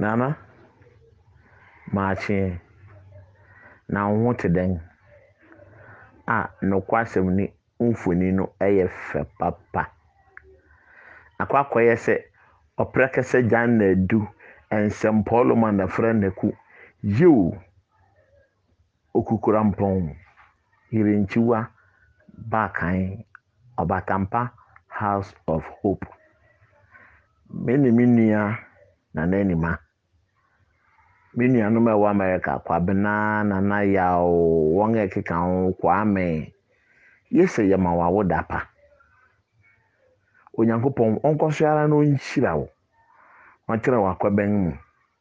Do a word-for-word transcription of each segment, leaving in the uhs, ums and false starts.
Nana, Marching. Now, what to then? Ah, no question ni umfuni no eye fe papa. Akwa kwaye se opreke se jan na du ensem polo man na friend ku. You okukurampon hirinchiwa bakan Obatampa House of Hope. Many minia na nenima. Minia no me wa America kwa bena na na ya wonge keka kwa me. Yese ya mawawo dapa. Onyankopon onkoso ara no nhyira wo. Onkyere wa kwa ben mu.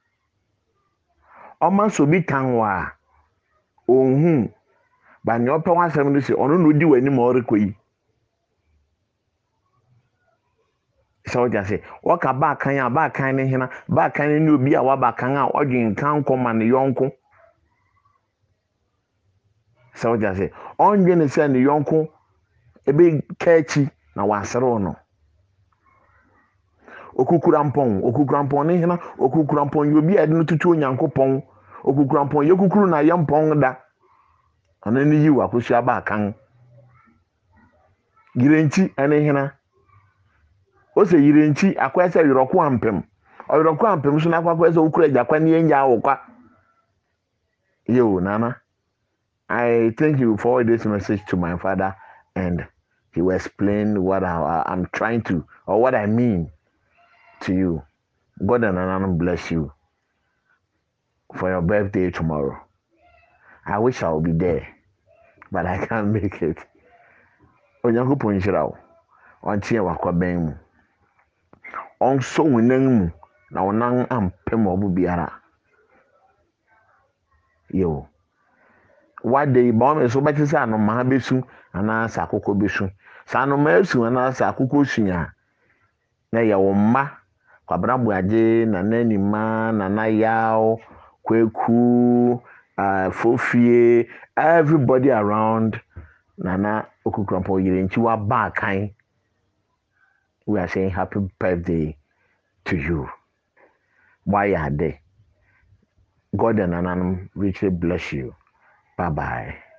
Oma so bi tanwa. Ohun ba ne ope wasem no se ono no di wani ma orekoyi. So just say waka ba kan ya ba kan ne hina ba kan ne obi a wa ba kan a odwen kan koma ne yonko. So just say onwe ne se ne yonko ebe kachi na wasere no. Okukurampon okukurampon ne hina okukurampon obi a de no tutu onyankopon okukurampon yekukuru na yempon da. Ana ne yiwa kosia ba kan. Girenchi ane hina ose yirenchi akwa ese yoroko ampem oyoroko ampem so na akwa ese ukura jakwa ne enya awokwa. Yo Nana, I thank you for this message to my father and he will explain what I, I'm trying to or what I mean to you. God and Nana bless you for your birthday tomorrow. I wish I would be there, but I can't make it. Onyankopon nhyira wo. Ontie wakwa ben mu. Onso wonan mu na wonan ampem obu biara. Yo. What day bomb so better say no ma besu ana sa akoko besu. Sa no ma esu ana sa akoko sunya. Na ya wo mma kwabra buaje na nanima na na yaw kweku uh fofie everybody around Nana okukrampo yirenchi wa ba kan. We are saying happy birthday to you. Why are they? God and Nana richly bless you. Bye bye.